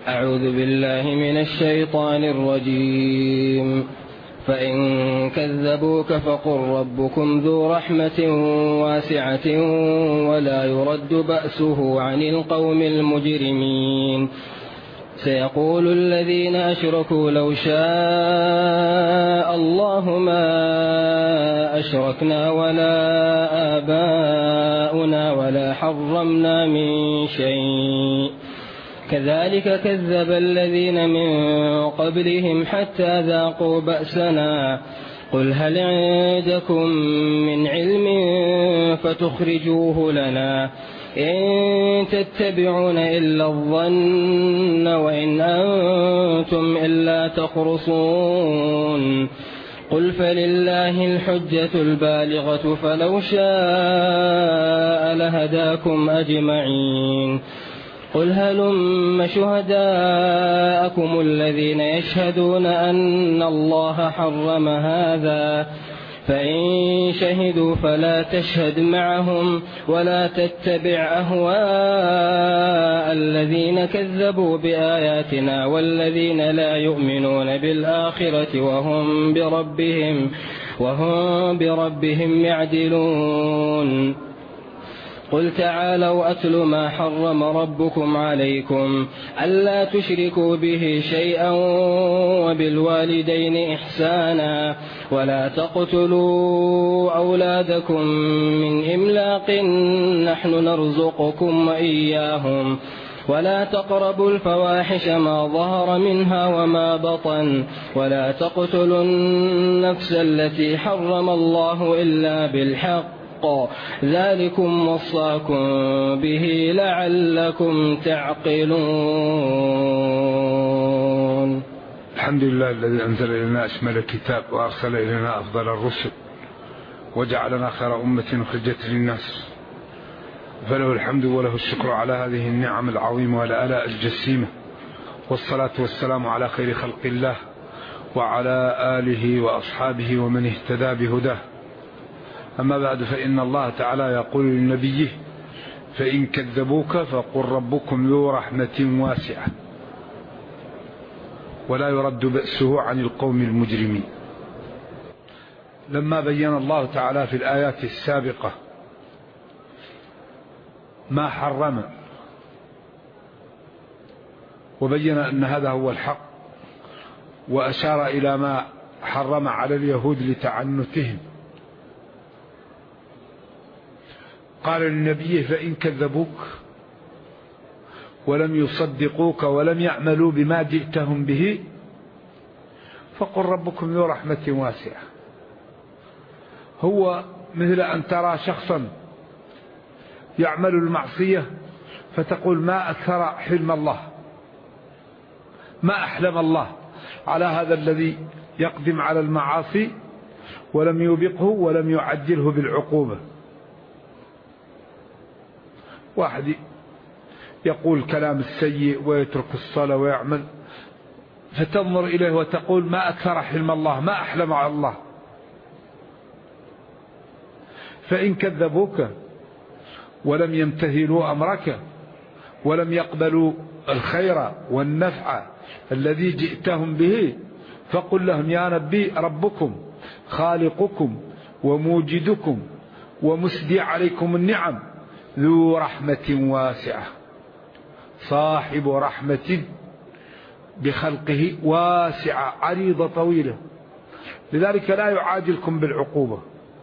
أعوذ بالله من الشيطان الرجيم. فإن كذبوك فقل ربكم ذو رحمة واسعة ولا يرد بأسه عن القوم المجرمين. سيقول الذين أشركوا لو شاء الله ما أشركنا ولا آباؤنا ولا حرمنا من شيء كذلك كذب الذين من قبلهم حتى ذاقوا بأسنا قل هل عندكم من علم فتخرجوه لنا إن تتبعون إلا الظن وإن أنتم إلا تخرصون قل فلله الحجة البالغة فلو شاء لهداكم أجمعين قل هلم شهداءكم الذين يشهدون أن الله حرم هذا فإن شهدوا فلا تشهد معهم ولا تتبع أهواء الذين كذبوا بآياتنا والذين لا يؤمنون بالآخرة وهم بربهم يعدلون قل تعالوا أتل ما حرم ربكم عليكم ألا تشركوا به شيئا وبالوالدين إحسانا ولا تقتلوا أولادكم من إملاق نحن نرزقكم وإياهم ولا تقربوا الفواحش ما ظهر منها وما بطن ولا تقتلوا النفس التي حرم الله إلا بالحق ذلكم وصاكم به لعلكم تعقلون. الحمد لله الذي أنزل إلينا أشمل الكتاب وأرسل إلينا أفضل الرسل وجعلنا خير أمة أخرجت للناس فله الحمد وله الشكر على هذه النعم العظيمة والآلاء الجسيمة والصلاة والسلام على خير خلق الله وعلى آله وأصحابه ومن اهتدى بهداه. أما بعد فإن الله تعالى يقول لنبيه فإن كذبوك فقل ربكم ذو رحمة واسعة ولا يرد بأسه عن القوم المجرمين. لما بين الله تعالى في الآيات السابقة ما حرم وبين أن هذا هو الحق وأشار إلى ما حرم على اليهود لتعنتهم قال للنبي فإن كذبوك ولم يصدقوك ولم يعملوا بما جئتهم به فقل ربكم ذو رحمة واسعة. هو مثل أن ترى شخصا يعمل المعصية فتقول ما أكثر حلم الله ما أحلم الله على هذا الذي يقدم على المعاصي ولم يوبقه ولم يعجله بالعقوبة. واحد يقول كلام السيء ويترك الصلاة ويعمل فتنظر إليه وتقول ما أكثر حلم الله ما أحلم على الله. فإن كذبوك ولم يمتثلوا أمرك ولم يقبلوا الخير والنفع الذي جئتهم به فقل لهم يا نبي ربكم خالقكم وموجدكم ومسدي عليكم النعم ذو رحمة واسعة صاحب رحمة بخلقه واسعة عريضة طويلة لذلك لا يعاجلكم بالعقوبة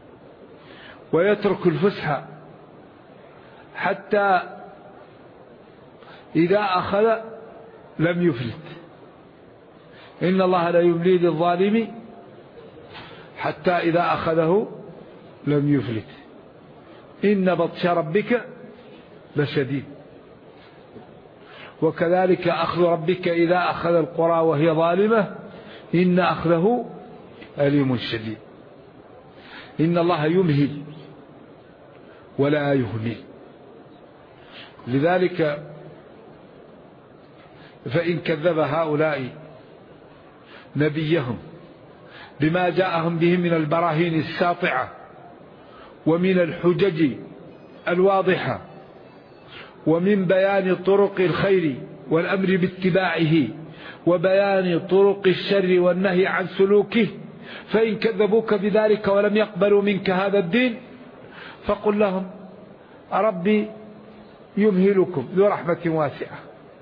ويترك الفسحة حتى إذا أخذ لم يفلت. إن الله لا يملي للظالم حتى إذا أخذه لم يفلت إن بطش ربك لشديد. وكذلك أخذ ربك إذا أخذ القرى وهي ظالمة إن أخذه أليم شديد. إن الله يمهل ولا يهمل. لذلك فإن كذب هؤلاء نبيهم بما جاءهم به من البراهين الساطعة ومن الحجج الواضحة ومن بيان طرق الخير والأمر باتباعه وبيان طرق الشر والنهي عن سلوكه، فإن كذبوك بذلك ولم يقبلوا منك هذا الدين فقل لهم ربي يمهلكم ذو رحمة واسعة.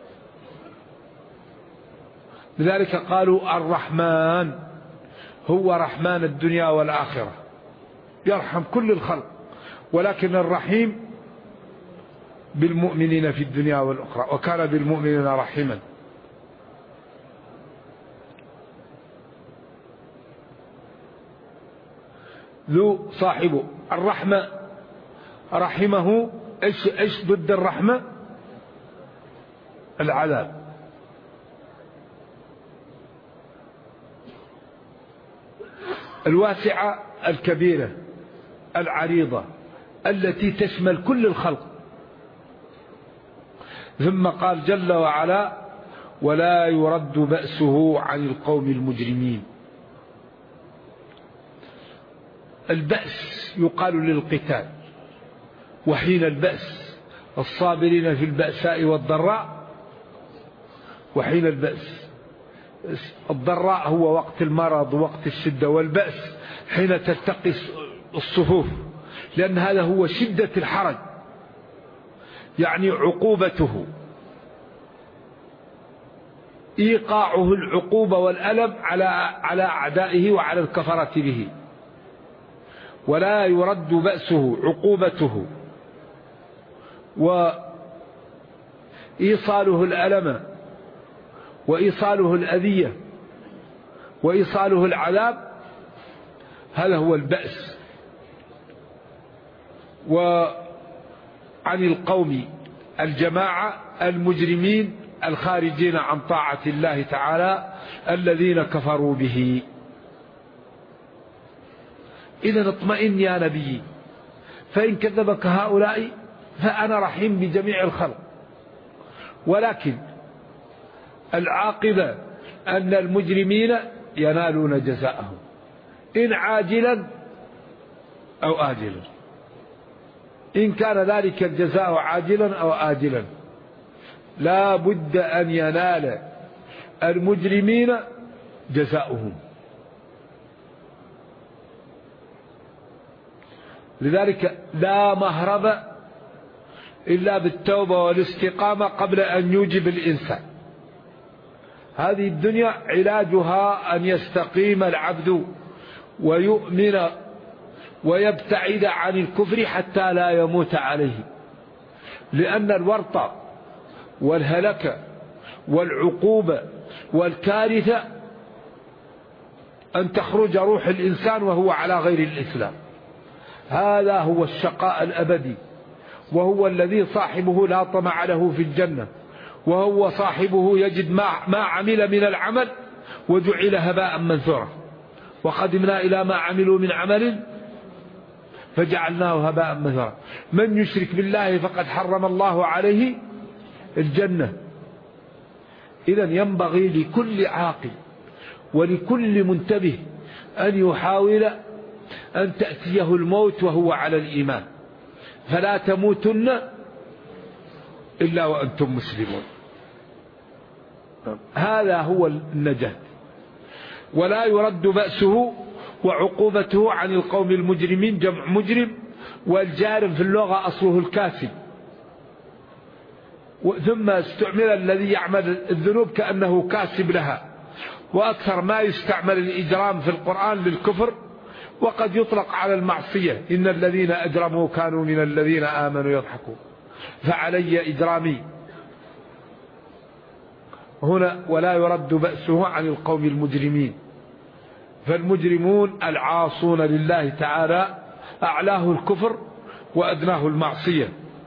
لذلك قالوا الرحمن هو رحمن الدنيا والآخرة، يرحم كل الخلق، ولكن الرحيم بالمؤمنين في الدنيا والأخرى، وكان بالمؤمنين رحيما. ذو صاحبه الرحمة رحمه. ايش ضد الرحمة؟ العذاب. الواسعة الكبيرة العريضة التي تشمل كل الخلق. ثم قال جل وعلا ولا يرد بأسه عن القوم المجرمين. البأس يقال للقتال، وحين البأس الصابرين في البأساء والضراء، وحين البأس الضراء هو وقت المرض ووقت الشدة، والبأس حين تلتقي الصفوف، لأن هذا هو شدة الحرج، يعني عقوبته، إيقاعه العقوبة والألم على أعدائه وعلى الكفرة به. ولا يرد بأسه عقوبته وإيصاله الألم وإيصاله الأذية وإيصاله العذاب، هذا هو البأس. وعن القوم الجماعة المجرمين الخارجين عن طاعة الله تعالى الذين كفروا به. إذا اطمئن يا نبي، فإن كذبك هؤلاء فأنا رحيم بجميع الخلق، ولكن العاقبة أن المجرمين ينالون جزاءهم إن عاجلا أو آجلا، إن كان ذلك الجزاء عاجلا أو آجلا لا بد أن ينال المجرمين جزاؤهم. لذلك لا مهرب إلا بالتوبة والاستقامة قبل أن يوجب الإنسان. هذه الدنيا علاجها أن يستقيم العبد ويؤمن ويبتعد عن الكفر حتى لا يموت عليه، لأن الورط والهلك والعقوبة والكارثة أن تخرج روح الإنسان وهو على غير الإسلام. هذا هو الشقاء الأبدي، وهو الذي صاحبه لا طمع له في الجنة، وهو صاحبه يجد ما عمل من العمل وجعل هباء منثورا، وقدمنا إلى ما عملوا من عمل فجعلناه هباء منثورا. من يشرك بالله فقد حرم الله عليه الجنة. إذن ينبغي لكل عاقل ولكل منتبه أن يحاول أن تأتيه الموت وهو على الإيمان، فلا تموتن إلا وأنتم مسلمون. هذا هو النجاة. ولا يرد بأسه وعقوبته عن القوم المجرمين، جمع مجرم، والجارم في اللغة أصله الكاسب، ثم استعمل الذي يعمل الذنوب كأنه كاسب لها، وأكثر ما يستعمل الإجرام في القرآن للكفر، وقد يطلق على المعصية. إن الذين أجرموا كانوا من الذين آمنوا يضحكون فعلي إجرامي. هنا ولا يرد بأسه عن القوم المجرمين، فالمجرمون العاصون لله تعالى أعلاه الكفر وأدناه المعصية.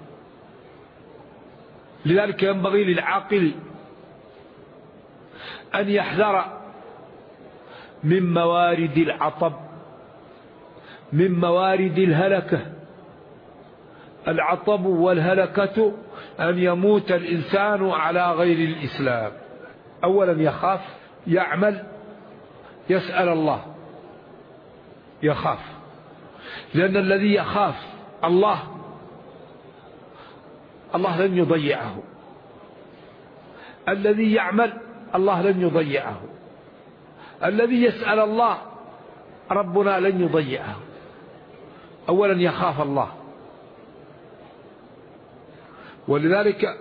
لذلك ينبغي للعاقل أن يحذر من موارد العطب، من موارد الهلكة. العطب والهلكة أن يموت الإنسان على غير الإسلام. أولا يخاف، يعمل، يسأل الله، يخاف، لأن الذي يخاف الله لن يضيعه. الذي يعمل الله لن يضيعه، الذي يسأل الله ربنا لن يضيعه. أولا يخاف الله، ولذلك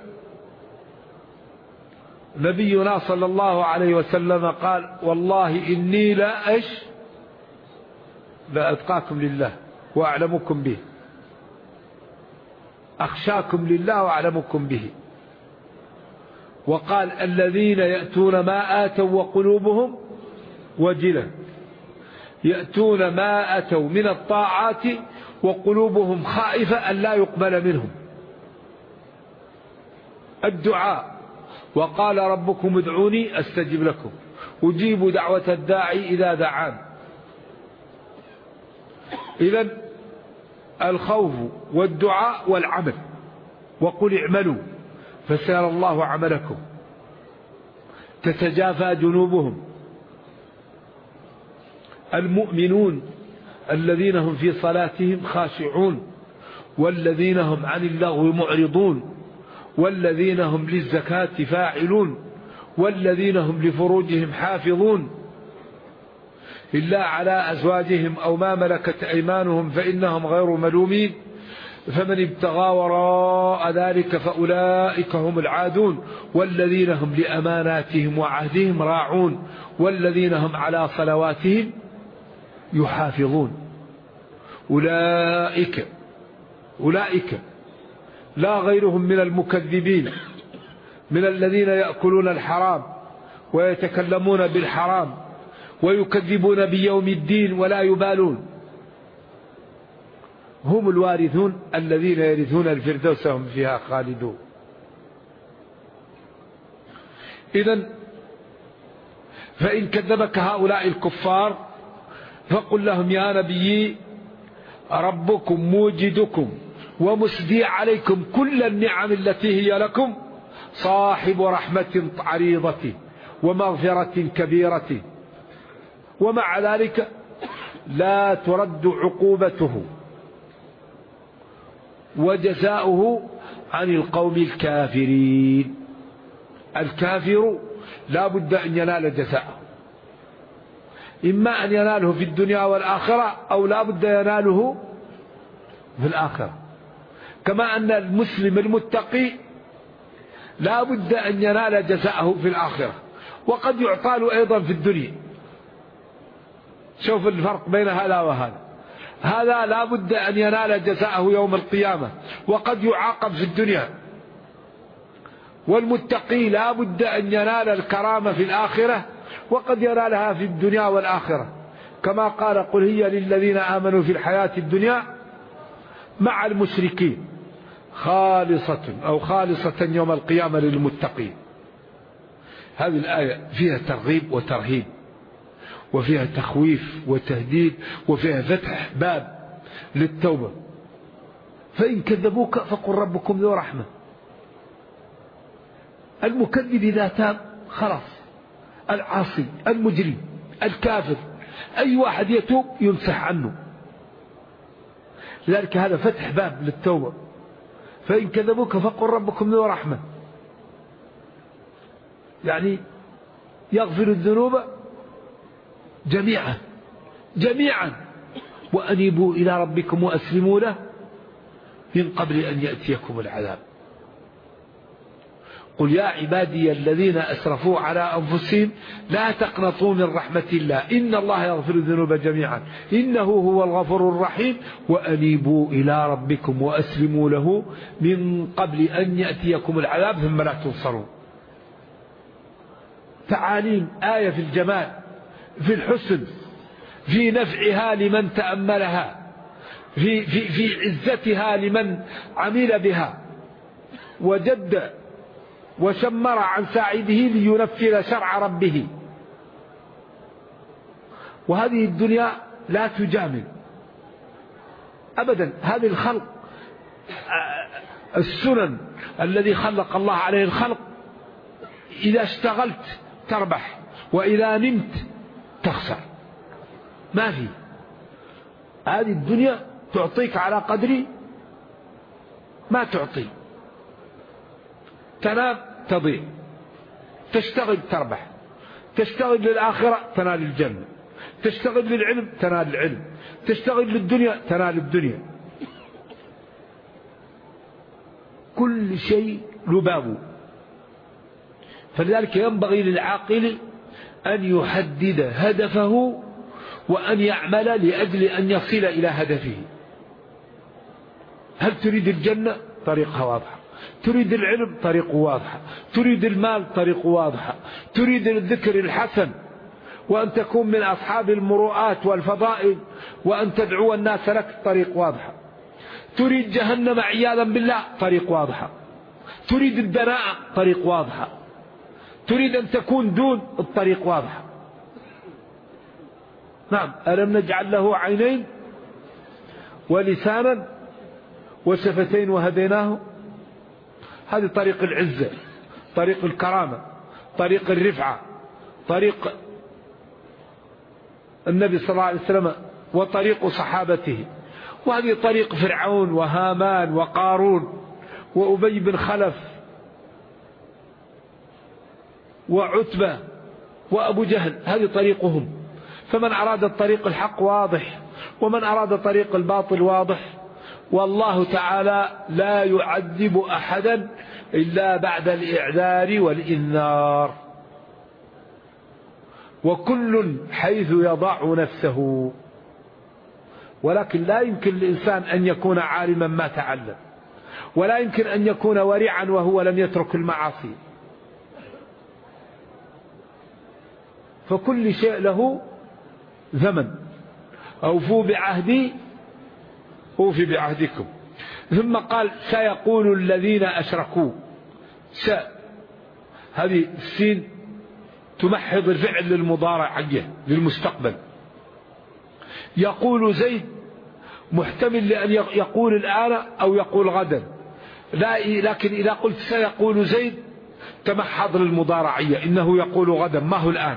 نبينا صلى الله عليه وسلم قال والله إني لا أتقاكم لله وأعلمكم به، أخشاكم لله وأعلمكم به. وقال الذين يأتون ما آتوا وقلوبهم وجلة، يأتون ما أتوا من الطاعات وقلوبهم خائفة أن لا يقبل منهم. الدعاء، وقال ربكم ادعوني أستجب لكم، أجيب دعوة الداعي إذا دعان. إذن الخوف والدعاء والعمل، وقل اعملوا فسيرى الله عملكم. تتجافى جنوبهم. المؤمنون الذين هم في صلاتهم خاشعون، والذين هم عن اللغو معرضون، والذين هم للزكاة فاعلون، والذين هم لفروجهم حافظون إلا على أزواجهم أو ما ملكت أيمانهم فإنهم غير ملومين، فمن ابتغى وراء ذلك فأولئك هم العادون، والذين هم لأماناتهم وعهدهم راعون، والذين هم على صلواتهم يحافظون. أولئك لا غيرهم من المكذبين، من الذين يأكلون الحرام ويتكلمون بالحرام ويكذبون بيوم الدين ولا يبالون، هم الوارثون الذين يرثون الفردوس هم فيها خالدون. إذن فإن كذبك هؤلاء الكفار فقل لهم يا نبي ربكم موجدكم ومسدي عليكم كل النعم التي هي لكم، صاحب رحمة عريضة ومغفرة كبيرة، ومع ذلك لا ترد عقوبته وجزاؤه عن القوم الكافرين. الكافر لا بد أن ينال جزاءه، إما أن يناله في الدنيا والآخرة أو لا بد يناله في الآخرة، كما أن المسلم المتقي لا بد أن ينال جزاءه في الآخرة، وقد يعطى له أيضا في الدنيا. شوف الفرق بين هذا وهذا، هذا لا بد أن ينال جزاءه يوم القيامة وقد يعاقب في الدنيا، والمتقي لا بد أن ينال الكرامة في الآخرة وقد ينالها في الدنيا والآخرة، كما قال قل هي للذين آمنوا في الحياة الدنيا مع المشركين خالصة يوم القيامة للمتقين. هذه الآية فيها ترغيب وترهيب، وفيها تخويف وتهديد، وفيها فتح باب للتوبة. فإن كذبوك فقل ربكم ذو رحمة. المكذب إذا تاب خلاص، العاصي المجرم الكافر أي واحد يتوب يمسح عنه، لذلك هذا فتح باب للتوبة. فإن كذبوك فقل ربكم ذو رحمة، يعني يغفر الذنوب جميعا وأنيبوا إلى ربكم وأسلموا له من قبل أن يأتيكم العذاب. قل يا عبادي الذين أسرفوا على أنفسهم لا تقنطوا من رحمة الله إن الله يغفر الذنوب جميعا إنه هو الغفور الرحيم وأنيبوا إلى ربكم وأسلموا له من قبل أن يأتيكم العذاب ثم لا تنصرون. تعاليم آية في الجمال، في الحسن، في نفعها لمن تأملها، في عزتها لمن عمل بها وجد وشمر عن ساعده لينفذ شرع ربه. وهذه الدنيا لا تجامل أبدا. هذه الخلق السنن الذي خلق الله عليه الخلق، إذا اشتغلت تربح وإذا نمت تخسر. ما في هذه الدنيا تعطيك على قدر ما تعطي، تنام تضيع، تشتغل تربح، تشتغل للآخرة تنال الجنة، تشتغل للعلم تنال العلم، تشتغل للدنيا تنال الدنيا. كل شيء له بابه. فلذلك ينبغي للعاقل أن يحدد هدفه وأن يعمل لأجل أن يصل إلى هدفه. هل تريد الجنة؟ طريقها واضحة. تريد العلم؟ طريقه واضحة. تريد المال؟ طريقه واضحة. تريد الذكر الحسن وأن تكون من أصحاب المروءات والفضائل وأن تدعو الناس لك، طريق واضحة. تريد جهنم عياذا بالله، طريق واضحة. تريد الدناءة، طريق واضحة. تريد أن تكون دون، الطريق واضحة. نعم، ألم نجعل له عينين ولسانا وشفتين وهديناه. هذه طريق العزة، طريق الكرامة، طريق الرفعة، طريق النبي صلى الله عليه وسلم وطريق صحابته. وهذه طريق فرعون وهامان وقارون وأبي بن خلف وعتبة وأبو جهل، هذه طريقهم. فمن أراد الطريق الحق واضح، ومن أراد طريق الباطل واضح. والله تعالى لا يعذب أحدا إلا بعد الإعذار والإنذار، وكل حيث يضع نفسه. ولكن لا يمكن للإنسان أن يكون عالما ما تعلم، ولا يمكن أن يكون ورعا وهو لم يترك المعاصي. فكل شيء له زمن. أوفوا بعهدي أوفي بعهدكم. ثم قال سيقول الذين أشركوا. هذه السين تمحض الفعل للمضارعية للمستقبل. يقول زيد محتمل لأن يقول الآن أو يقول غدا، لكن إذا قلت سيقول زيد تمحض للمضارعية، إنه يقول غدا ما هو الآن.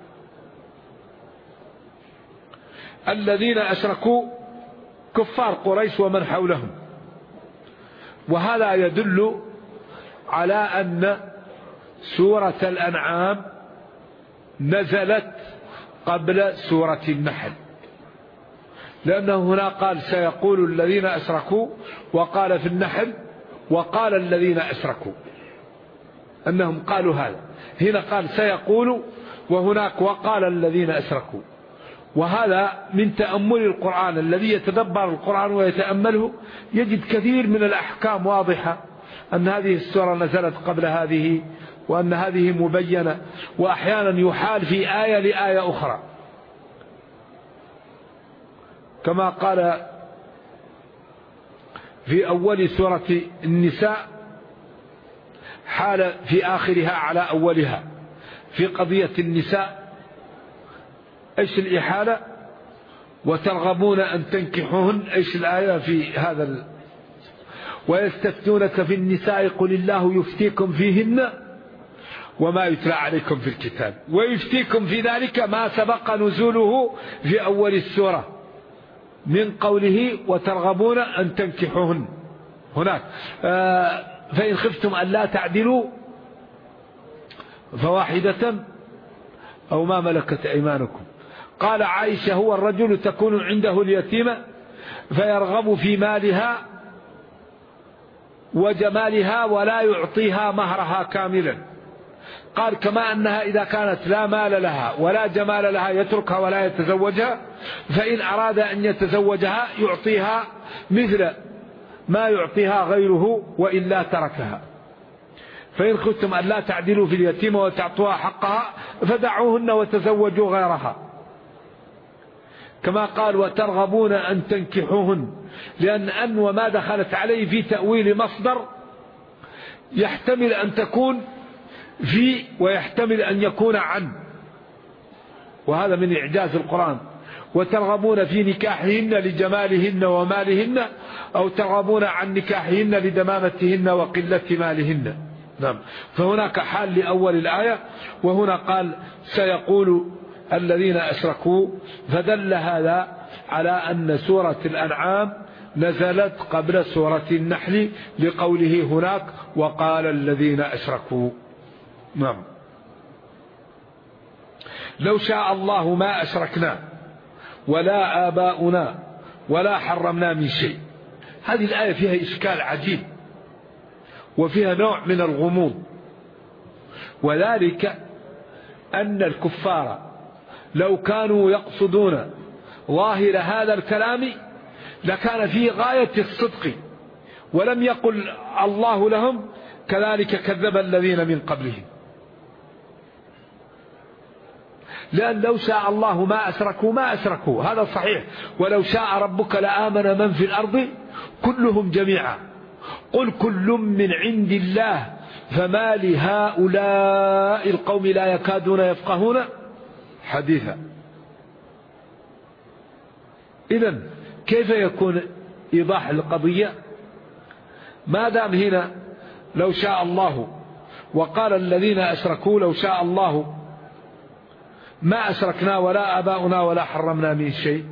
الذين أشركوا كفار قريش ومن حولهم. وهذا يدل على أن سورة الأنعام نزلت قبل سورة النحل، لأنه هنا قال سيقول الذين أشركوا، وقال في النحل وقال الذين أشركوا أنهم قالوا هذا. هنا قال سيقول وهناك وقال الذين أشركوا. وهذا من تأمل القرآن. الذي يتدبر القرآن ويتأمله يجد كثير من الأحكام واضحة، أن هذه السورة نزلت قبل هذه، وأن هذه مبينة، وأحيانا يحال في آية لآية أخرى، كما قال في أول سورة النساء حال في آخرها على أولها. في قضية النساء ايش الإحالة؟ وترغبون أن تنكحوهن، ايش الآية في هذا ويستفتونك في النساء قل الله يفتيكم فيهن وما يتلى عليكم في الكتاب. ويفتيكم في ذلك ما سبق نزوله في أول السورة من قوله وترغبون أن تنكحوهن. هناك فإن خفتم أن لا تعدلوا فواحدة أو ما ملكت أيمانكم. قال عائشة هو الرجل تكون عنده اليتيمة فيرغب في مالها وجمالها ولا يعطيها مهرها كاملا. قال كما أنها إذا كانت لا مال لها ولا جمال لها يتركها ولا يتزوجها، فإن أراد أن يتزوجها يعطيها مثل ما يعطيها غيره وإلا تركها. فإن خفتم أن لا تعدلوا في اليتيمة وتعطوها حقها فدعوهن وتزوجوا غيرها. كما قال وترغبون أن تنكحوهن، لأن أن وما دخلت عليه في تأويل مصدر يحتمل أن تكون في ويحتمل أن يكون عن، وهذا من إعجاز القرآن. وترغبون في نكاحهن لجمالهن ومالهن، أو ترغبون عن نكاحهن لدمامتهن وقلة مالهن. نعم. فهناك حال لأول الآية، وهنا قال سيقول الذين أشركوا، فدل هذا على أن سورة الأنعام نزلت قبل سورة النحل لقوله هناك وقال الذين أشركوا. نعم. لو شاء الله ما أشركنا ولا آباؤنا ولا حرمنا من شيء. هذه الآية فيها إشكال عجيب وفيها نوع من الغموض، وذلك أن الكفار لو كانوا يقصدون ظاهر هذا الكلام لكان فيه غاية الصدق، ولم يقل الله لهم كذلك كذب الذين من قبلهم، لأن لو شاء الله ما أشركوا هذا صحيح، ولو شاء ربك لآمن من في الأرض كلهم جميعا قل كل من عند الله فما لهؤلاء القوم لا يكادون يفقهون حديثا. إذن كيف يكون إيضاح القضية ما دام هنا لو شاء الله، وقال الذين أشركوا لو شاء الله ما أشركنا ولا آباؤنا ولا حرمنا من شيء.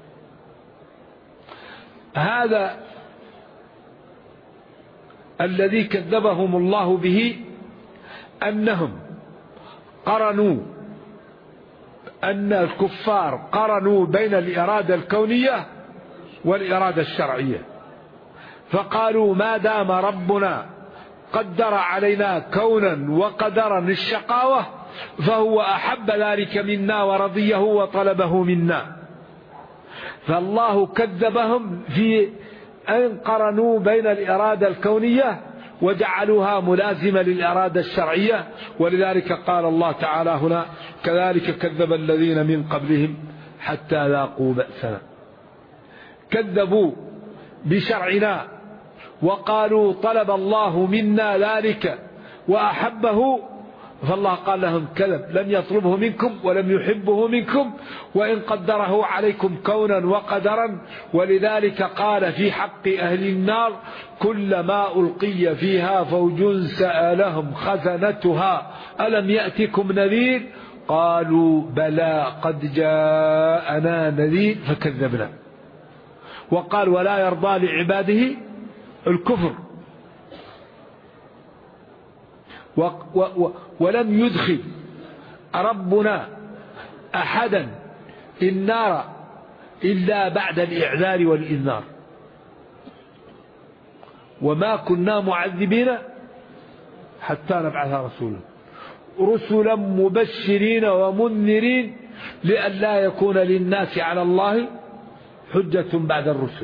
هذا الذي كذبهم الله به أنهم قرنوا، أن الكفار قرنوا بين الإرادة الكونية والإرادة الشرعية، فقالوا ما دام ربنا قدر علينا كونا وقدرا الشقاوة فهو أحب ذلك منا ورضيه وطلبه منا. فالله كذبهم في أن قرنوا بين الإرادة الكونية وجعلوها ملازمة للإرادة الشرعية، ولذلك قال الله تعالى هنا كذلك كذب الذين من قبلهم حتى ذاقوا بأسنا. كذبوا بشرعنا وقالوا طلب الله منا ذلك وأحبه، فالله قال لهم كذب، لم يطلبه منكم ولم يحبه منكم وإن قدره عليكم كونا وقدرا. ولذلك قال في حق أهل النار كلما ألقي فيها فوج سألهم خزنتها ألم يأتكم نذير قالوا بلى قد جاءنا نذير فكذبنا. وقال ولا يرضى لعباده الكفر، ولم يدخل ربنا أحدا النار إلا بعد الإعذار والإنذار، وما كنا معذبين حتى نبعث رسولا رسلا مبشرين ومنذرين لئلا يكون للناس على الله حجة بعد الرسل.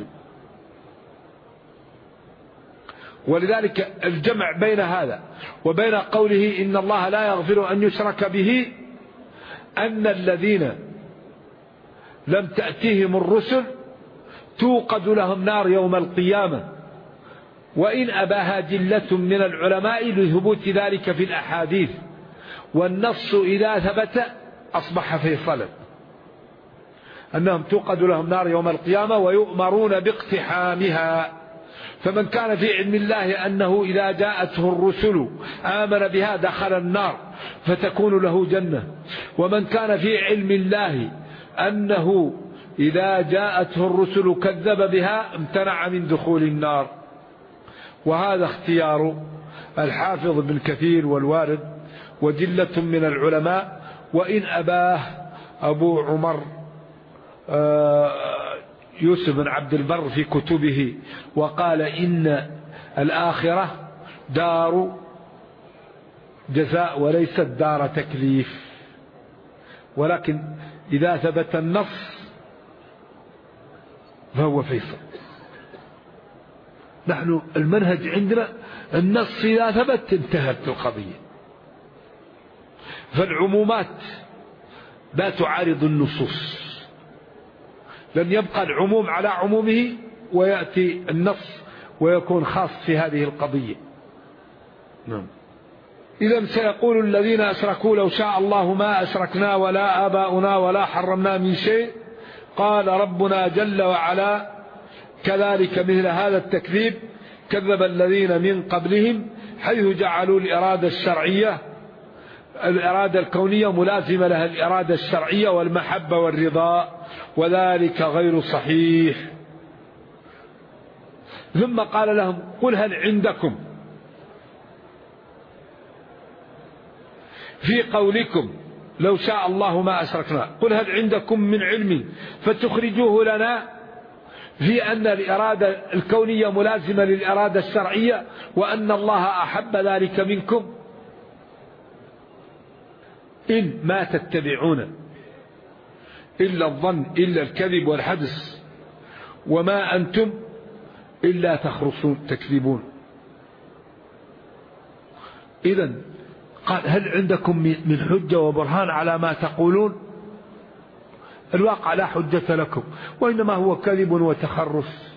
ولذلك الجمع بين هذا وبين قوله إن الله لا يغفر أن يشرك به أن الذين لم تأتيهم الرسل توقد لهم نار يوم القيامة، وإن أباها جلة من العلماء لثبوت ذلك في الأحاديث، والنص إذا ثبت أصبح فيصلا أنهم توقد لهم نار يوم القيامة ويؤمرون باقتحامها. فمن كان في علم الله أنه إذا جاءته الرسل آمن بها دخل النار فتكون له جنة، ومن كان في علم الله أنه إذا جاءته الرسل كذب بها امتنع من دخول النار. وهذا اختيار الحافظ ابن كثير والوارد وجلة من العلماء، وإن أباه أبو عمر يوسف بن عبد البر في كتبه وقال إن الآخرة دار جزاء وليست دار تكليف. ولكن إذا ثبت النص فهو فيصل. نحن المنهج عندنا النص إذا ثبت انتهت القضية، فالعمومات لا تعارض النصوص، لن يبقى العموم على عمومه ويأتي النص ويكون خاص في هذه القضية. نعم. إذا سيقول الذين أشركوا لو شاء الله ما أشركنا ولا آباؤنا ولا حرمنا من شيء. قال ربنا جل وعلا كذلك مثل هذا التكذيب كذب الذين من قبلهم حيث جعلوا الإرادة الشرعية الإرادة الكونية ملازمة لها الإرادة الشرعية والمحبة والرضا، وذلك غير صحيح. ثم قال لهم قل هل عندكم في قولكم لو شاء الله ما أشركنا. قل هل عندكم من علم فتخرجوه لنا في أن الإرادة الكونية ملازمة للإرادة الشرعية وأن الله أحب ذلك منكم. إن ما تتبعون إلا الظن إلا الكذب والحدس وما أنتم إلا تخرصون تكذبون. إذن قال هل عندكم من حجة وبرهان على ما تقولون؟ الواقع لا حجة لكم، وإنما هو كذب وتخرص.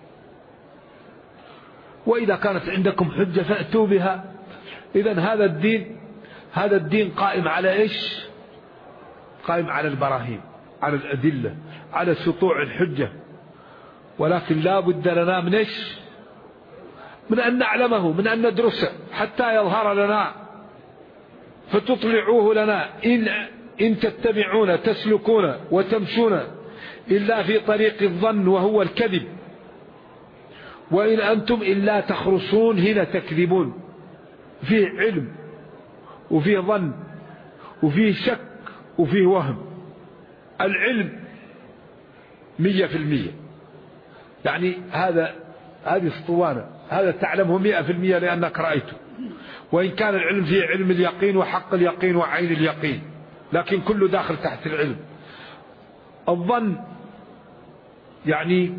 وإذا كانت عندكم حجة فأتوا بها. إذن هذا الدين قائم على إيش؟ قائم على البراهين، على الأدلة، على سطوع الحجة. ولكن لا بد لنا من إيش؟ من أن نعلمه، من أن ندرسه حتى يظهر لنا فتطلعوه لنا. إن تتبعون تسلكون وتمشون إلا في طريق الظن وهو الكذب، وإن أنتم إلا تخرصون. هنا تكذبون، فيه علم وفيه ظن وفيه شك وفيه وهم. العلم 100%، يعني هذه اسطوانة، هذا تعلمه 100% لأنك رأيته. وإن كان العلم فيه علم اليقين وحق اليقين وعين اليقين، لكن كله داخل تحت العلم. الظن يعني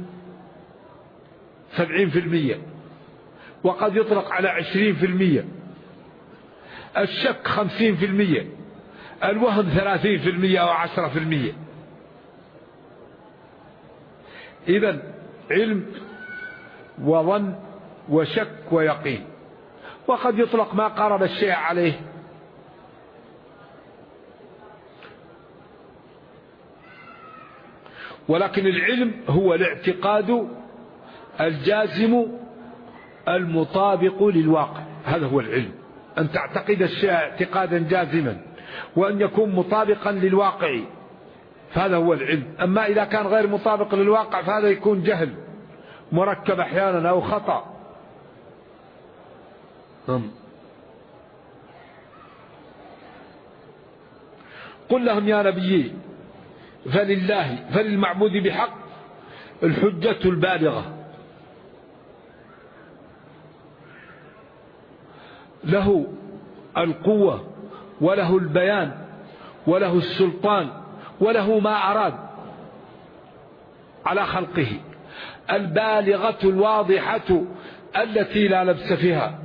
70%، وقد يطلق على 20%. الشك 50%، الوهم 30% أو 10%. إذن علم وظن وشك ويقين، وقد يطلق ما قارب الشيء عليه. ولكن العلم هو الاعتقاد الجازم المطابق للواقع، هذا هو العلم، أن تعتقد الشيء اعتقادا جازما وأن يكون مطابقا للواقع، فهذا هو العلم. أما إذا كان غير مطابق للواقع فهذا يكون جهل مركب أحيانا أو خطأ. قل لهم يا نبي فللمعبود بحق الحجة البالغة، له القوة وله البيان وله السلطان وله ما أراد على خلقه، البالغة الواضحة التي لا لبس فيها،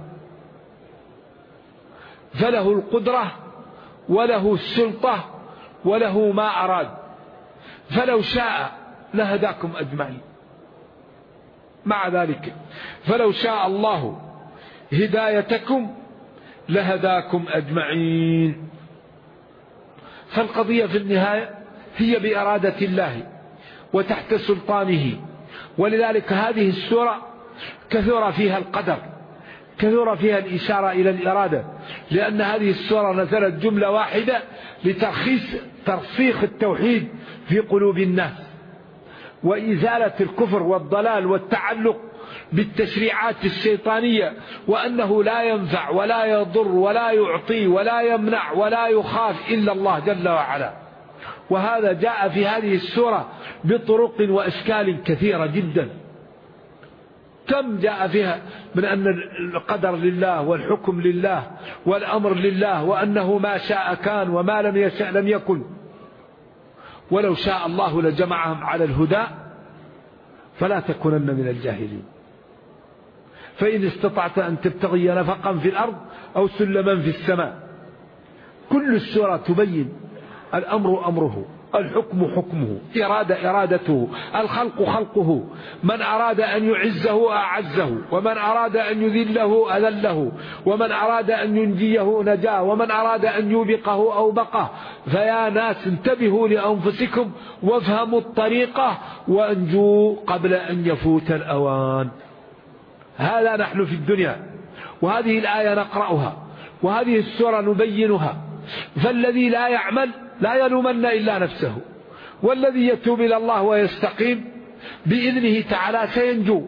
فله القدرة وله السلطة وله ما أراد. فلو شاء لهداكم أجمعين. مع ذلك فلو شاء الله هدايتكم لهداكم أجمعين. فالقضية في النهاية هي بإرادة الله وتحت سلطانه. ولذلك هذه السورة كثر فيها القدر، كثر فيها الإشارة إلى الإرادة، لأن هذه السورة نزلت جملة واحدة لترسيخ التوحيد في قلوب الناس وإزالة الكفر والضلال والتعلق بالتشريعات الشيطانية، وأنه لا ينفع ولا يضر ولا يعطي ولا يمنع ولا يخاف إلا الله جل وعلا. وهذا جاء في هذه السورة بطرق وأشكال كثيرة جدا. كم جاء فيها من أن القدر لله والحكم لله والأمر لله، وأنه ما شاء كان وما لم يشاء لم يكن. ولو شاء الله لجمعهم على الهدى فلا تكونن من الجاهلين. فإن استطعت أن تبتغي نفقا في الأرض أو سلما في السماء. كل السورة تبين الأمر أمره، الحكم حكمه، إرادته، الخلق خلقه. من أراد أن يعزه أعزه، ومن أراد أن يذله أذله، ومن أراد أن ينجيه نجاه، ومن أراد أن يوبقه أوبقه. فيا ناس انتبهوا لأنفسكم وافهموا الطريقة وانجوا قبل أن يفوت الأوان. هذا نحن في الدنيا، وهذه الآية نقرأها وهذه السورة نبينها. فالذي لا يعمل لا يلومن إلا نفسه، والذي يتوب إلى الله ويستقيم بإذنه تعالى سينجو.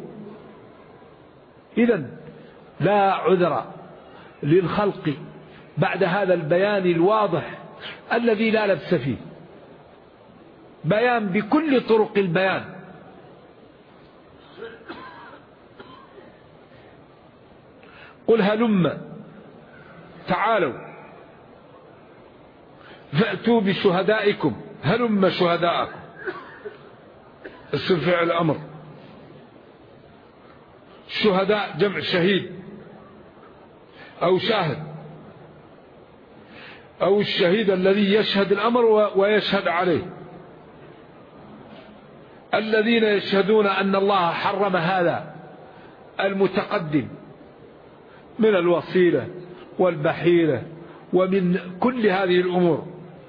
إذن لا عذر للخلق بعد هذا البيان الواضح الذي لا لبس فيه، بيان بكل طرق البيان. قل هلم تعالوا فأتوا بشهدائكم، هلم شهداءكم، اسم فعل أمر. الشهداء جمع شهيد أو شاهد، أو الشهيد الذي يشهد الأمر ويشهد عليه، الذين يشهدون أن الله حرم هذا المتقدم من الوصيلة والبحيرة ومن كل هذه الأمور.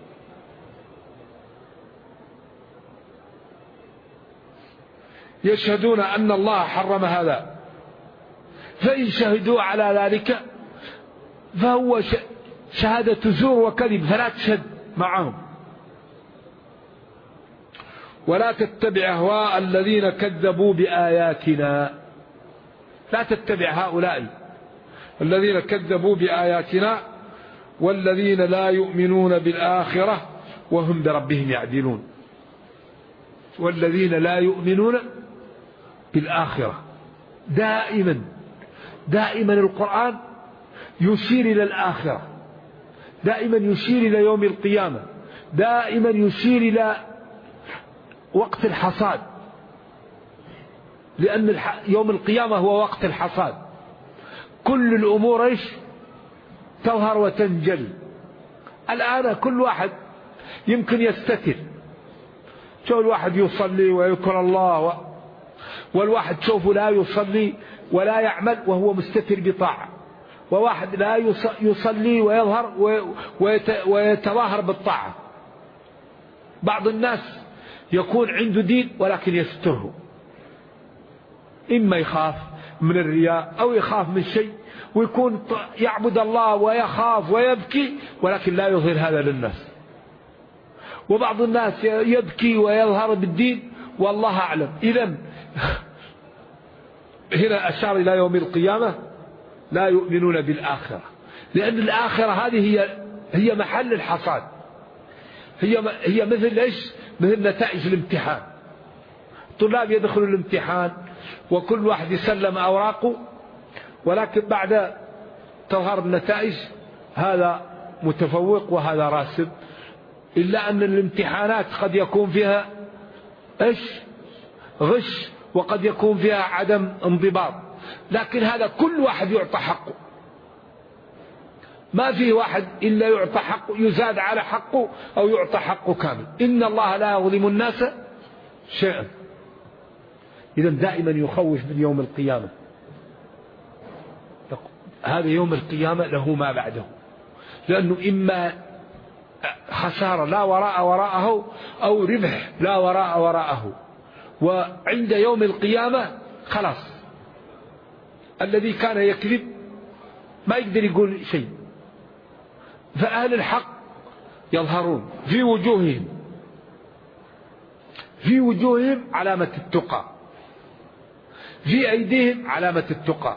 يشهدون أن الله حرم هذا، فإن شهدوا على ذلك فهو شهادة زور وكذب، فلا تشهد معهم. ولا تتبع أهواء الذين كذبوا بآياتنا، لا تتبع هؤلاء الذين كذبوا بآياتنا والذين لا يؤمنون بالآخرة وهم بربهم يعدلون. والذين لا يؤمنون بالآخرة، دائما القرآن يشير إلى الآخرة، دائما يشير إلى يوم القيامة، دائما يشير إلى وقت الحصاد، لأن يوم القيامة هو وقت الحصاد. كل الأمور إيش تظهر وتنجلي. الآن كل واحد يمكن يستتر، شوف الواحد يصلي ويذكر الله، والواحد شوفه لا يصلي ولا يعمل وهو مستتر بطاعة، وواحد لا يصلي ويظهر ويتظاهر بالطاعة. بعض الناس يكون عنده دين ولكن يستره، إما يخاف من الرياء أو يخاف من شيء، ويكون يعبد الله ويخاف ويبكي ولكن لا يظهر هذا للناس. وبعض الناس يبكي ويظهر بالدين والله أعلم. إذن هنا أشار إلى يوم القيامة لا يؤمنون بالآخرة، لأن الآخرة هذه هي محل الحصاد، هي مثل إيش؟ مثل نتائج الامتحان. الطلاب يدخلوا الامتحان وكل واحد يسلم أوراقه، ولكن بعد تظهر النتائج هذا متفوق وهذا راسب، إلا أن الامتحانات قد يكون فيها إيش؟ غش، وقد يكون فيها عدم انضباط، لكن هذا كل واحد يعطى حقه، ما في واحد إلا يعطى حقه، يزاد على حقه أو يعطى حقه كامل. إن الله لا يظلم الناس شيئا. إذا دائما يخوف من يوم القيامة. هذا يوم القيامة له ما بعده، لأنه إما خسارة لا وراء وراءه أو ربح لا وراء وراءه. وعند يوم القيامة خلاص الذي كان يكذب ما يقدر يقول شيء. فأهل الحق يظهرون في وجوههم علامة التقى، في أيديهم علامة التقى،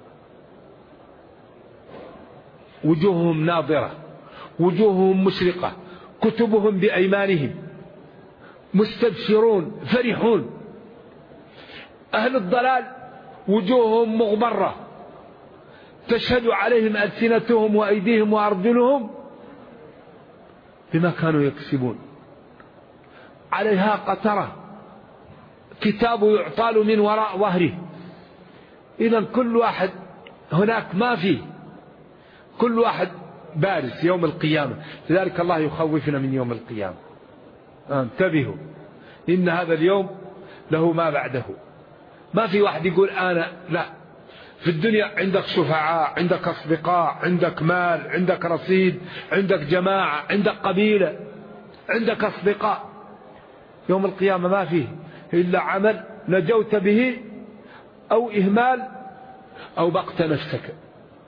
وجوههم ناظرة، وجوههم مشرقة، كتبهم بأيمانهم، مستبشرون فرحون. أهل الضلال وجوههم مغبرة، تشهد عليهم ألسنتهم وأيديهم وأرجلهم بما كانوا يكسبون، عليها قترة، كتاب يعطال من وراء ظهره. إذا كل واحد هناك ما فيه، كل واحد بارز يوم القيامة. لذلك الله يخوفنا من يوم القيامة. انتبهوا، إن هذا اليوم له ما بعده. ما في واحد يقول أنا لا. في الدنيا عندك شفعاء، عندك أصدقاء، عندك مال، عندك رصيد، عندك جماعة، عندك قبيلة، عندك أصدقاء. يوم القيامة ما فيه إلا عمل نجوت به أو إهمال أو بقت نفسك.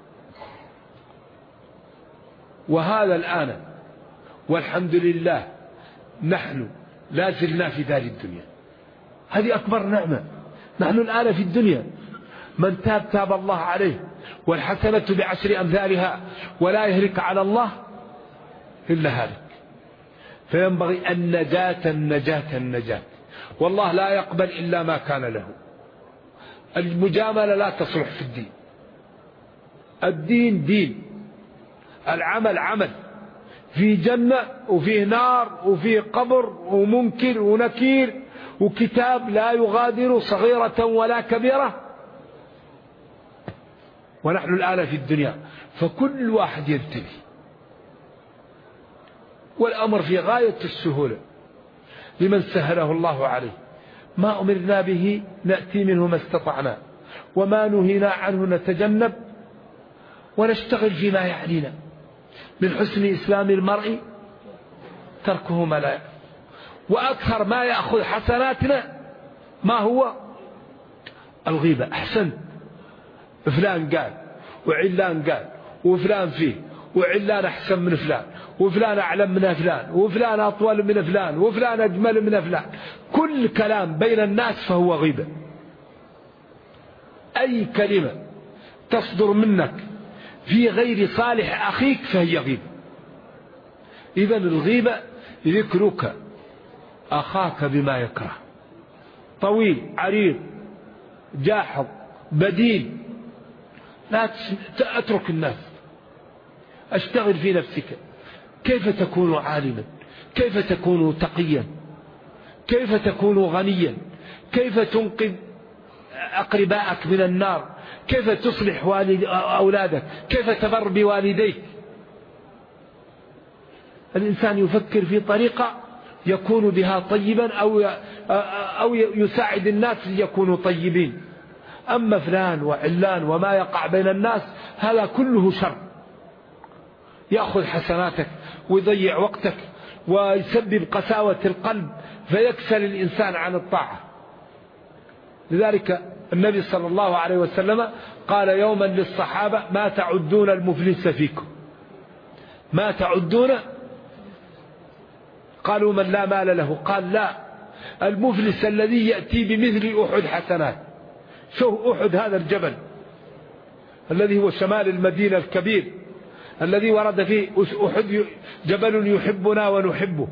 وهذا الآن والحمد لله نحن لا زلنا في دار الدنيا، هذه أكبر نعمة. نحن الآن في الدنيا، من تاب تاب الله عليه، والحسنة بعشر أمثالها، ولا يهلك على الله إلا هذا. فينبغي النجاة. والله لا يقبل إلا ما كان له. المجاملة لا تصلح في الدين. الدين دين، العمل عمل، فيه جنة وفيه نار وفيه قبر ومنكر ونكير وكتاب لا يغادر صغيرة ولا كبيرة. ونحن الآن في الدنيا، فكل واحد ينتبه، والأمر في غاية السهولة لمن سهله الله عليه. ما أمرنا به نأتي منه ما استطعنا، وما نهينا عنه نتجنب، ونشتغل فيما يعنينا. من حسن إسلام المرء تركه ما لا يأخذ. وأكثر ما يأخذ حسناتنا ما هو؟ الغيبة. أحسنت، فلان قال وعلان قال وفلان فيه وعلان أحسن من فلان وفلان أعلم من فلان وفلان أطول من فلان وفلان أجمل من فلان. كل كلام بين الناس فهو غيبة. أي كلمة تصدر منك في غير صالح أخيك فهي غيبة. إذن الغيبة ذكرك أخاك بما يكره، طويل عريض جاحظ بدين. لا أترك الناس، أشتغل في نفسك. كيف تكون عالما؟ كيف تكون تقيا؟ كيف تكون غنيا؟ كيف تنقذ أقربائك من النار؟ كيف تصلح أولادك؟ كيف تبر بوالديك؟ الإنسان يفكر في طريقة يكون بها طيبا أو يساعد الناس ليكونوا طيبين. أما فلان وعلان وما يقع بين الناس هذا كله شر، يأخذ حسناتك ويضيع وقتك ويسبب قساوة القلب فيكسل الإنسان عن الطاعة. لذلك النبي صلى الله عليه وسلم قال يوما للصحابة: ما تعدون المفلس فيكم؟ ما تعدون؟ قالوا: من لا مال له. قال: لا، المفلس الذي يأتي بمثل أحد حسنات. شوف أحد، هذا الجبل الذي هو شمال المدينة الكبير الذي ورد فيه أحد، جبل يحبنا ونحبه،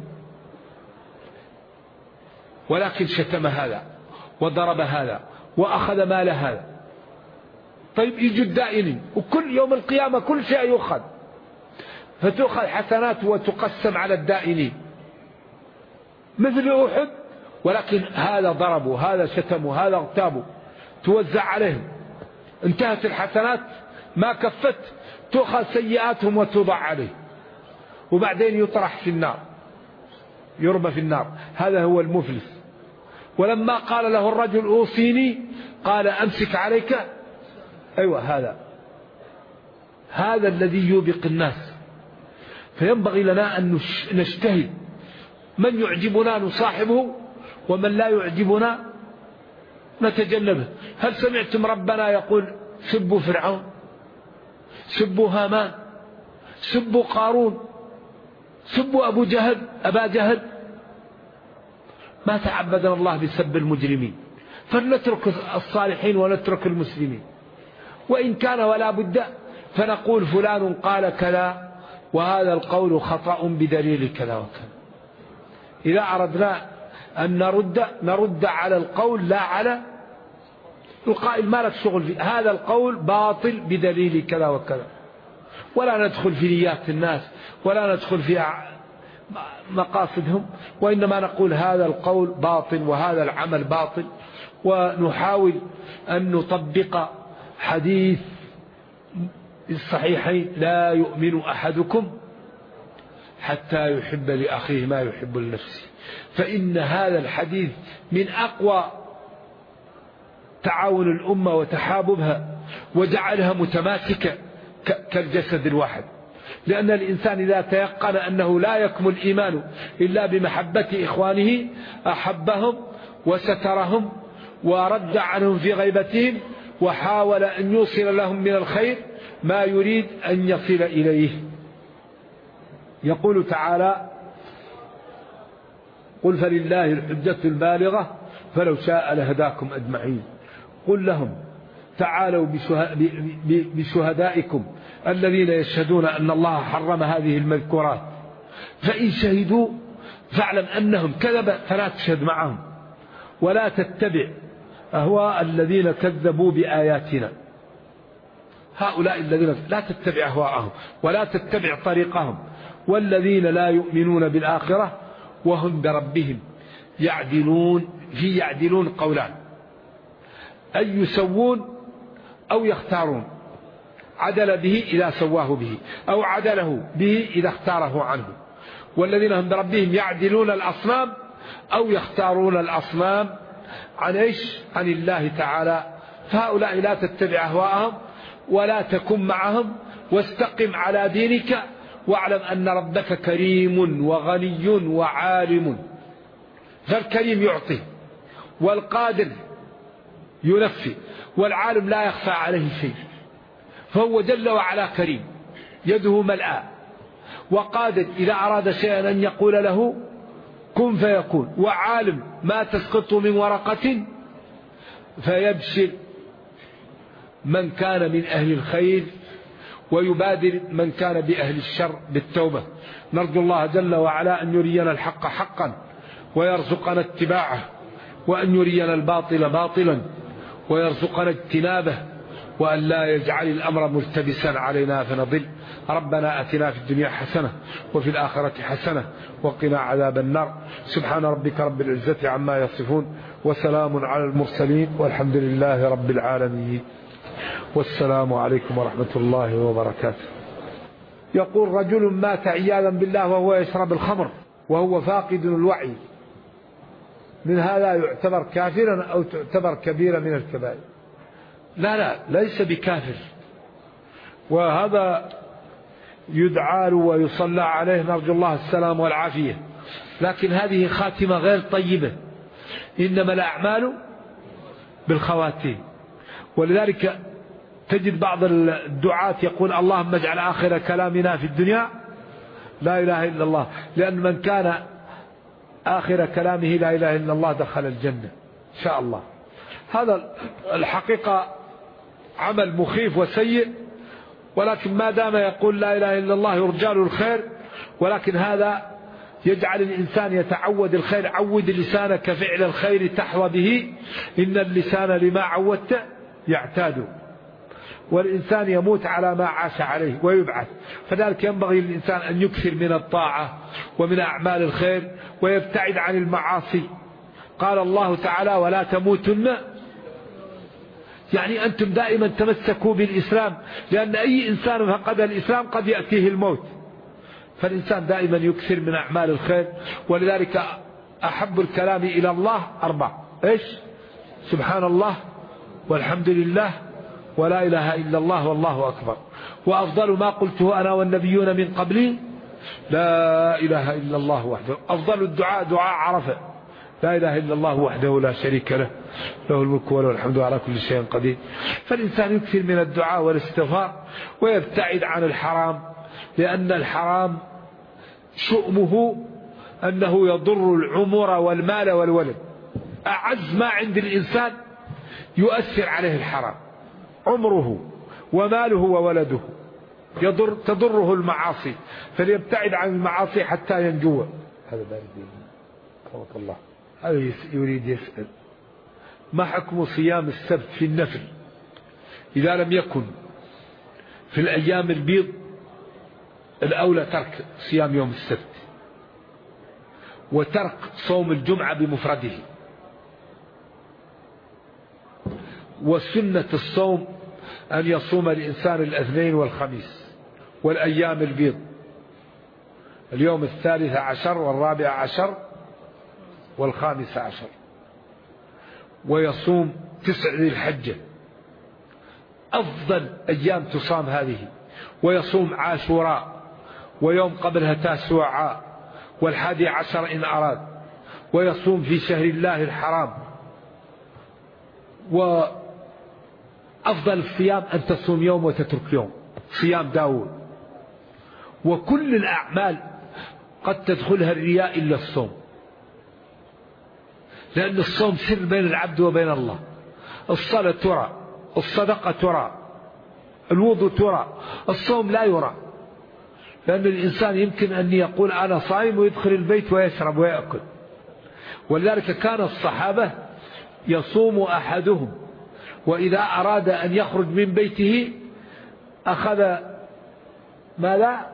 ولكن شتم هذا وضرب هذا وأخذ مال هذا. طيب يجي الدائن، وكل يوم القيامة كل شيء يؤخذ، فتؤخذ حسنات وتقسم على الدائنين مثل أحد، ولكن هذا ضربوا هذا شتموا هذا اغتابوا، توزع عليهم. انتهت الحسنات ما كفت، تؤخذ سيئاتهم وتوضع عليه، وبعدين يطرح في النار، يرمى في النار. هذا هو المفلس. ولما قال له الرجل: أوصيني، قال: أمسك عليك. أيوة، هذا الذي يوبق الناس. فينبغي لنا أن نجتهد، من يعجبنا نصاحبه ومن لا يعجبنا نتجنبه. هل سمعتم ربنا يقول: سبوا فرعون، سبوا هامان، سبوا قارون، سبوا أبا جهل؟ ما تعبدنا الله بسب المجرمين، فلنترك الصالحين ونترك المسلمين. وإن كان ولا بد فنقول فلان قال كذا وهذا القول خطأ بدليل كذا وكذا. إذا أردنا أن نرد على القول لا على القائل، ما لك شغل فيه، هذا القول باطل بدليل كذا وكذا. ولا ندخل في نيات الناس ولا ندخل في مقاصدهم، وإنما نقول هذا القول باطل وهذا العمل باطل. ونحاول أن نطبق حديث الصحيحين: لا يؤمن أحدكم حتى يحب لأخيه ما يحب لنفسه. فإن هذا الحديث من أقوى تعاون الأمة وتحاببها وجعلها متماسكة كالجسد الواحد. لأن الإنسان إذا تيقن أنه لا يكمل إيمانه إلا بمحبة إخوانه أحبهم وسترهم ورد عنهم في غيبتهم وحاول أن يوصل لهم من الخير ما يريد أن يصل إليه. يقول تعالى: قل فلله الحجة البالغة فلو شاء لهداكم أجمعين. قل لهم: تعالوا بشهدائكم الذين يشهدون أن الله حرم هذه المذكورات فإن شهدوا فاعلم أنهم كذب فلا تشهد معهم، ولا تتبع أهواء الذين كذبوا بآياتنا. هؤلاء الذين لا تتبع أهواءهم ولا تتبع طريقهم، والذين لا يؤمنون بالآخرة وهم بربهم يعدلون. في يعدلون قولان: أن يسوون أو يختارون، عدل به إذا سواه به، أو عدله به إذا اختاره عنه. والذين هم بربهم يعدلون الأصنام أو يختارون الأصنام عن إيش؟ عن الله تعالى. فهؤلاء لا تتبع أهواءهم ولا تكن معهم، واستقم على دينك، واعلم أن ربك كريم وغني وعالم. فالكريم يعطي، والقادر ينفي، والعالم لا يخفى عليه شيء. فهو جل وعلا كريم يده ملأى، وقادر إذا أراد شيئا أن يقول له كن فيكون، وعالم ما تسقط من ورقة فيبشر من كان من أهل الخير ويبادر من كان بأهل الشر بالتوبة. نرجو الله جل وعلا أن يرينا الحق حقا ويرزقنا اتباعه، وأن يرينا الباطل باطلا ويرزقنا اجتنابه، وأن لا يجعل الأمر ملتبسا علينا فنضل. ربنا أتنا في الدنيا حسنة وفي الآخرة حسنة وقنا عذاب النار. سبحان ربك رب العزة عما يصفون، وسلام على المرسلين، والحمد لله رب العالمين. والسلام عليكم ورحمة الله وبركاته. يقول: رجل مات عياذا بالله وهو يشرب الخمر وهو فاقد الوعي، من هذا يعتبر كافرا أو تعتبر كبيرة من الكبائر؟ لا، ليس بكافر، وهذا يدعى له ويصلى عليه، نرجو الله السلام والعافية. لكن هذه خاتمة غير طيبة، إنما الأعمال بالخواتيم. ولذلك تجد بعض الدعاة يقول: اللهم اجعل آخر كلامنا في الدنيا لا إله إلا الله، لأن من كان آخر كلامه لا إله إلا الله دخل الجنة إن شاء الله. هذا الحقيقة عمل مخيف وسيء، ولكن ما دام يقول لا إله إلا الله يرجى له الخير. ولكن هذا يجعل الإنسان يتعود الخير. عود لسانك فعل الخير تحظى به، إن اللسان لما عودت يعتاد. والإنسان يموت على ما عاش عليه ويبعث. فذلك ينبغي للإنسان أن يكثر من الطاعة ومن أعمال الخير ويبتعد عن المعاصي. قال الله تعالى: ولا تموتن، يعني أنتم دائما تمسكوا بالإسلام، لأن أي إنسان فقد الإسلام قد يأتيه الموت. فالإنسان دائما يكثر من أعمال الخير. ولذلك أحب الكلام إلى الله 4: إيش؟ سبحان الله والحمد لله ولا إله إلا الله والله أكبر. وأفضل ما قلته أنا والنبيون من قبلي لا إله إلا الله وحده. أفضل الدعاء دعاء عرفة، لا إله إلا الله وحده لا شريك له، له الملك وله الحمد على كل شيء قدير. فالإنسان يكثر من الدعاء والاستغفار ويبتعد عن الحرام، لأن الحرام شؤمه أنه يضر العمر والمال والولد. أعز ما عند الإنسان يؤثر عليه الحرام، عمره وماله وولده، تضره المعاصي، فليبتعد عن المعاصي حتى ينجو. هذا بارد رحمك الله. هذا يريد يسأل: ما حكم صيام السبت في النفل إذا لم يكن في الأيام البيض؟ الأولى ترك صيام يوم السبت وترك صوم الجمعة بمفرده. وسنة الصوم أن يصوم الإنسان الاثنين والخميس والأيام البيض، اليوم 13 و14 و15، ويصوم 9 ذي الحجة، أفضل أيام تصام هذه. ويصوم عاشوراء، ويوم قبلها تاسوعاء، وال11 إن أراد. ويصوم في شهر الله الحرام. وأفضل الصيام أن تصوم يوم وتترك يوم، صيام داود. وكل الأعمال قد تدخلها الرياء إلا الصوم، لأن الصوم سر بين العبد وبين الله. الصلاة ترى، الصدقة ترى، الوضوء ترى، الصوم لا يرى. لأن الإنسان يمكن أن يقول أنا صائم ويدخل البيت ويشرب ويأكل. ولذلك كان الصحابة يصوم أحدهم وإذا أراد أن يخرج من بيته أخذ ماذا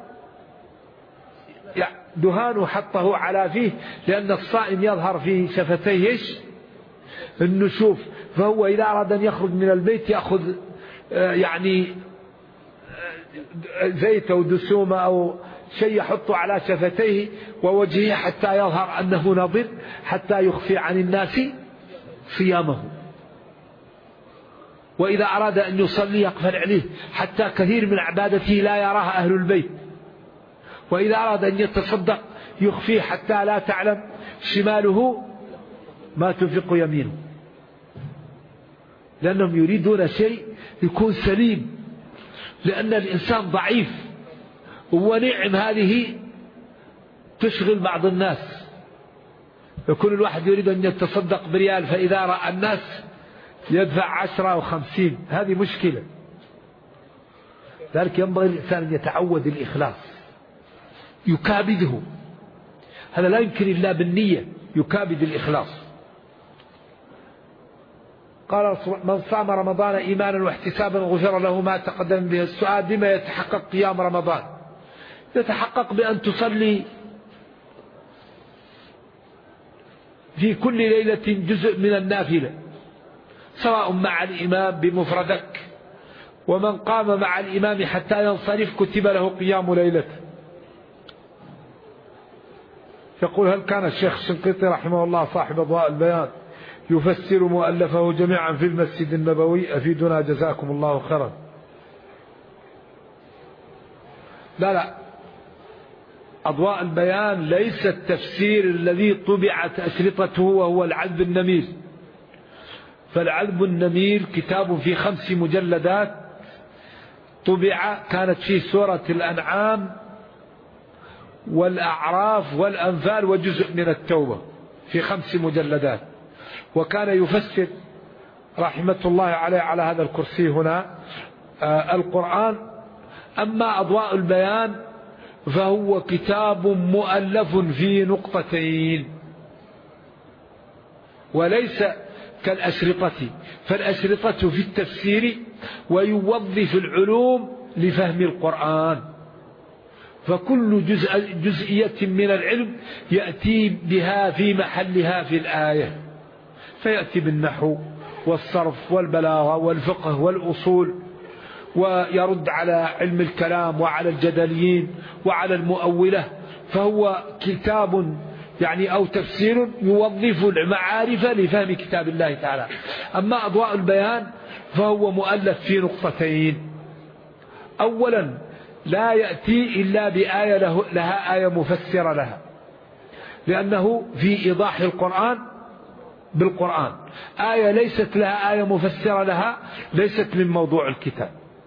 دهان وحطه على فيه، لأن الصائم يظهر في شفتيه النشوف، فهو إذا أراد أن يخرج من البيت يأخذ يعني زيت أو دسومة أو شيء يحطه على شفتيه ووجهه حتى يظهر أنه نظر، حتى يخفي عن الناس صيامه. وإذا أراد أن يصلي يقفل عليه حتى كثير من عبادته لا يراها أهل البيت. وإذا أراد أن يتصدق يخفيه حتى لا تعلم شماله ما تنفق يمينه، لأنهم يريدون شيء يكون سليم، لأن الإنسان ضعيف ونعم هذه تشغل بعض الناس. يكون الواحد يريد أن يتصدق بريال فإذا رأى الناس يدفع 10 أو 50، هذه مشكلة. ذلك ينبغي الإنسان أن يتعود الإخلاص، يكابده، هذا لا يمكن إلا بالنية، يكابد الإخلاص. قال من صام رمضان إيمانا واحتسابا غفر له ما تقدم به. السؤال بما يتحقق قيام رمضان؟ يتحقق بأن تصلي في كل ليلة جزء من النافلة، سواء مع الإمام بمفردك، ومن قام مع الإمام حتى ينصرف كتب له قيام ليلته. يقول هل كان الشيخ الشنقيطي رحمه الله صاحب أضواء البيان يفسر مؤلفه جميعا في المسجد النبوي؟ أفيدنا جزاكم الله خيرا. لا، أضواء البيان ليس التفسير الذي طبعت أشرطته وهو العذب النمير. فالعذب النمير كتاب في 5 مجلدات طبع، كانت فيه سورة الأنعام والأعراف والأنفال وجزء من التوبة في 5 مجلدات، وكان يفسر رحمة الله عليه على هذا الكرسي هنا القرآن. أما أضواء البيان فهو كتاب مؤلف في نقطتين، وليس كالأشرطة، فالأشرطة في التفسير ويوظف العلوم لفهم القرآن، فكل جزئية من العلم يأتي بها في محلها في الآية، فيأتي بالنحو والصرف والبلاغة والفقه والأصول، ويرد على علم الكلام وعلى الجدليين وعلى المؤولة. فهو كتاب يعني أو تفسير يوظف المعارف لفهم كتاب الله تعالى. أما أضواء البيان فهو مؤلف في نقطتين: أولا لا يأتي إلا بآية لها آية مفسرة لها، لأنه في إيضاح القرآن بالقرآن. آية ليست لها آية مفسرة لها ليست من موضوع الكتاب.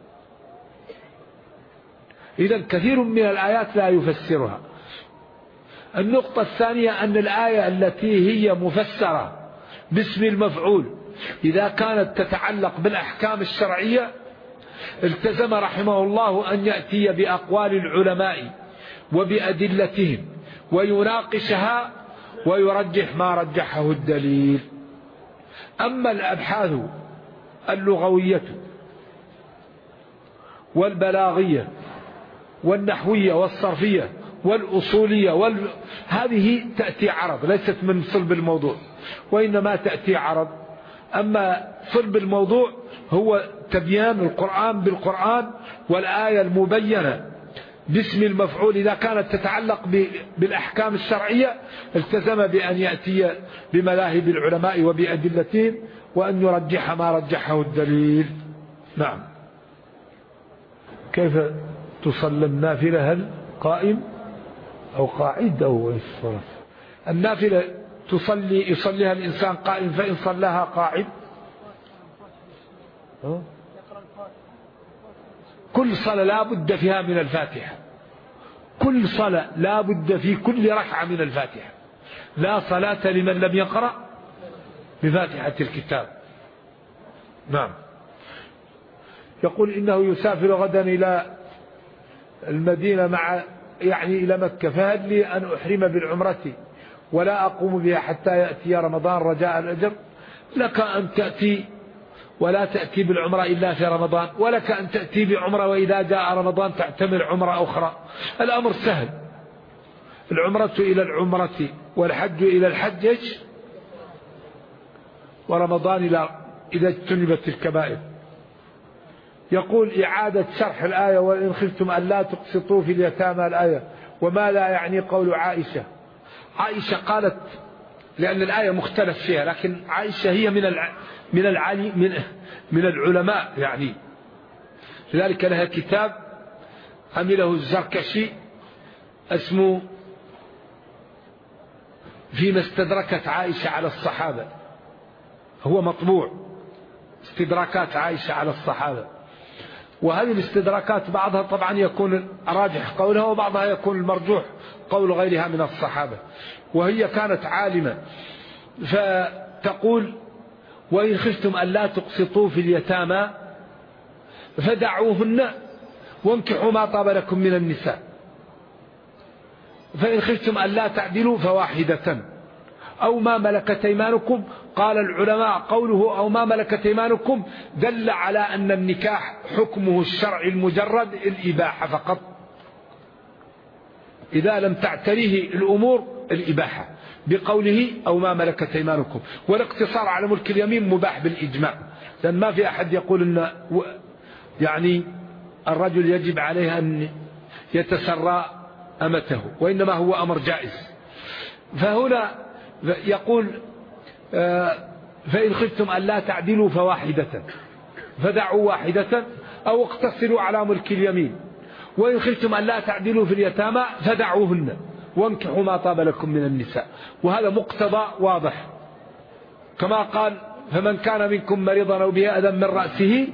إذن كثير من الآيات لا يفسرها. النقطة الثانية أن الآية التي هي مفسرة باسم المفعول إذا كانت تتعلق بالأحكام الشرعية التزم رحمه الله أن يأتي بأقوال العلماء وبأدلتهم ويناقشها ويرجح ما رجحه الدليل. أما الأبحاث اللغوية والبلاغية والنحوية والصرفية والأصولية هذه تأتي عرض، ليست من صلب الموضوع، وإنما تأتي عرض. أما صلب الموضوع هو تبيان القرآن بالقرآن، والآية المبينة باسم المفعول إذا كانت تتعلق بالأحكام الشرعية التزم بأن يأتي بمذاهب العلماء وبأدلتهم وأن يرجح ما رجحه الدليل. نعم. كيف تصلي النافلة؟ هل قائم أو قاعد أو الصلاة؟ النافلة يصليها الإنسان قائم، فإن صلاها قاعد كل صلاة لا بد فيها من الفاتحة، كل صلاة لا بد في كل ركعة من الفاتحة، لا صلاة لمن لم يقرأ بفاتحة الكتاب. نعم. يقول إنه يسافر غدا إلى المدينة مع يعني إلى مكة، فهل لي أن أحرم بالعمرة ولا أقوم بها حتى يأتي رمضان رجاء الأجر؟ لك أن تأتي ولا تأتي بالعمرة إلا في رمضان، ولك أن تأتي بعمرة وإذا جاء رمضان تعتمر عمرة أخرى. الأمر سهل، العمرة إلى العمرة والحج إلى الحج، ورمضان إذا اجتنبت الكبائر. يقول إعادة شرح الآية وإن خفتم أن لا تقسطوا في اليتامى الآية، وما لا يعني قول عائشة. عائشة قالت لأن الآية مختلف فيها، لكن عائشة هي من العلماء يعني، لذلك لها كتاب عمله الزركشي اسمه فيما استدركت عائشة على الصحابة، هو مطبوع استدراكات عائشة على الصحابة. وهذه الاستدراكات بعضها طبعا يكون راجح قولها، وبعضها يكون المرجوح قول غيرها من الصحابة. وهي كانت عالمة، فتقول وإن خفتم أن لا تقسطوا في اليتامى فدعوهن وانكحوا ما طاب لكم من النساء، فإن خفتم أن لا تعدلوا فواحدة أو ما ملكت أيمانكم. قال العلماء قوله أو ما ملكت أيمانكم دل على أن النكاح حكمه الشرعي المجرد الإباحة فقط، إذا لم تعتريه الأمور الإباحة، بقوله أو ما ملكت أيمانكم. والاقتصار على ملك اليمين مباح بالإجماع، لأن ما في أحد يقول أن يعني الرجل يجب عليه أن يتسرى أمته، وإنما هو أمر جائز. فهنا يقول فإن خفتم أن لا تعدلوا فواحدة فدعوا واحدة أو اقتصروا على ملك اليمين، وإن خفتم أن لا تعدلوا في اليتامى فدعوهن وانكحوا ما طاب لكم من النساء. وهذا مقتضى واضح، كما قال فمن كان منكم مريضا أو به أذى من رأسه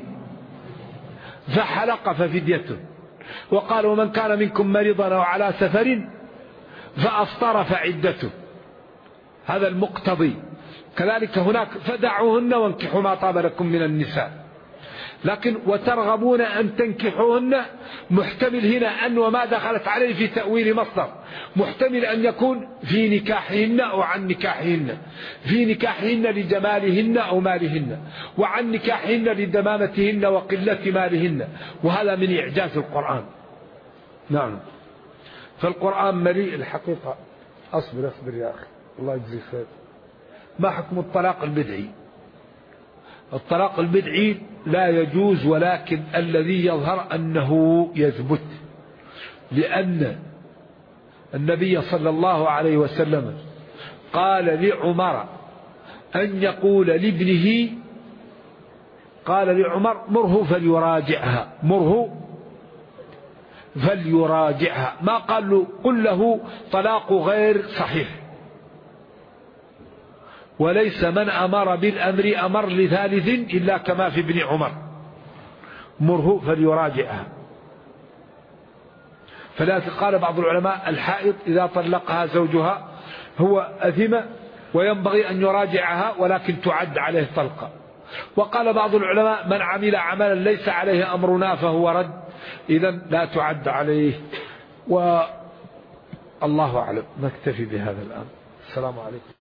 فحلق ففديته، وقال ومن كان منكم مريضا أو على سفر فأفطر فعدته، هذا المقتضي. كذلك هناك فدعوهن وانكحوا ما طاب لكم من النساء. لكن وترغبون أن تنكحوهن محتمل هنا أن وما دخلت عليه في تأويل مصدر، محتمل أن يكون في نكاحهن أو عن نكاحهن، في نكاحهن لجمالهن أو مالهن، وعن نكاحهن لدمامتهن وقلة مالهن. وهذا من إعجاز القرآن. نعم، فالقرآن مليء الحقيقة. أصبر يا أخي الله يجزيك خير. ما حكم الطلاق البدعي؟ الطلاق البدعي لا يجوز، ولكن الذي يظهر أنه يثبت، لأن النبي صلى الله عليه وسلم قال لعمر أن يقول لابنه، قال لعمر مره فليراجعها، مره فليراجعها، ما قال له قل له طلاق غير صحيح. وليس من أمر بالأمر أمر لثالث إلا كما في ابن عمر، مره فليراجعها. فلا قال بعض العلماء الحائض إذا طلقها زوجها هو أثم وينبغي أن يراجعها ولكن تعد عليه طلقة. وقال بعض العلماء من عمل عملا ليس عليه أمرنا فهو رد، إذن لا تعد عليه. والله أعلم. نكتفي بهذا الآن. السلام عليكم.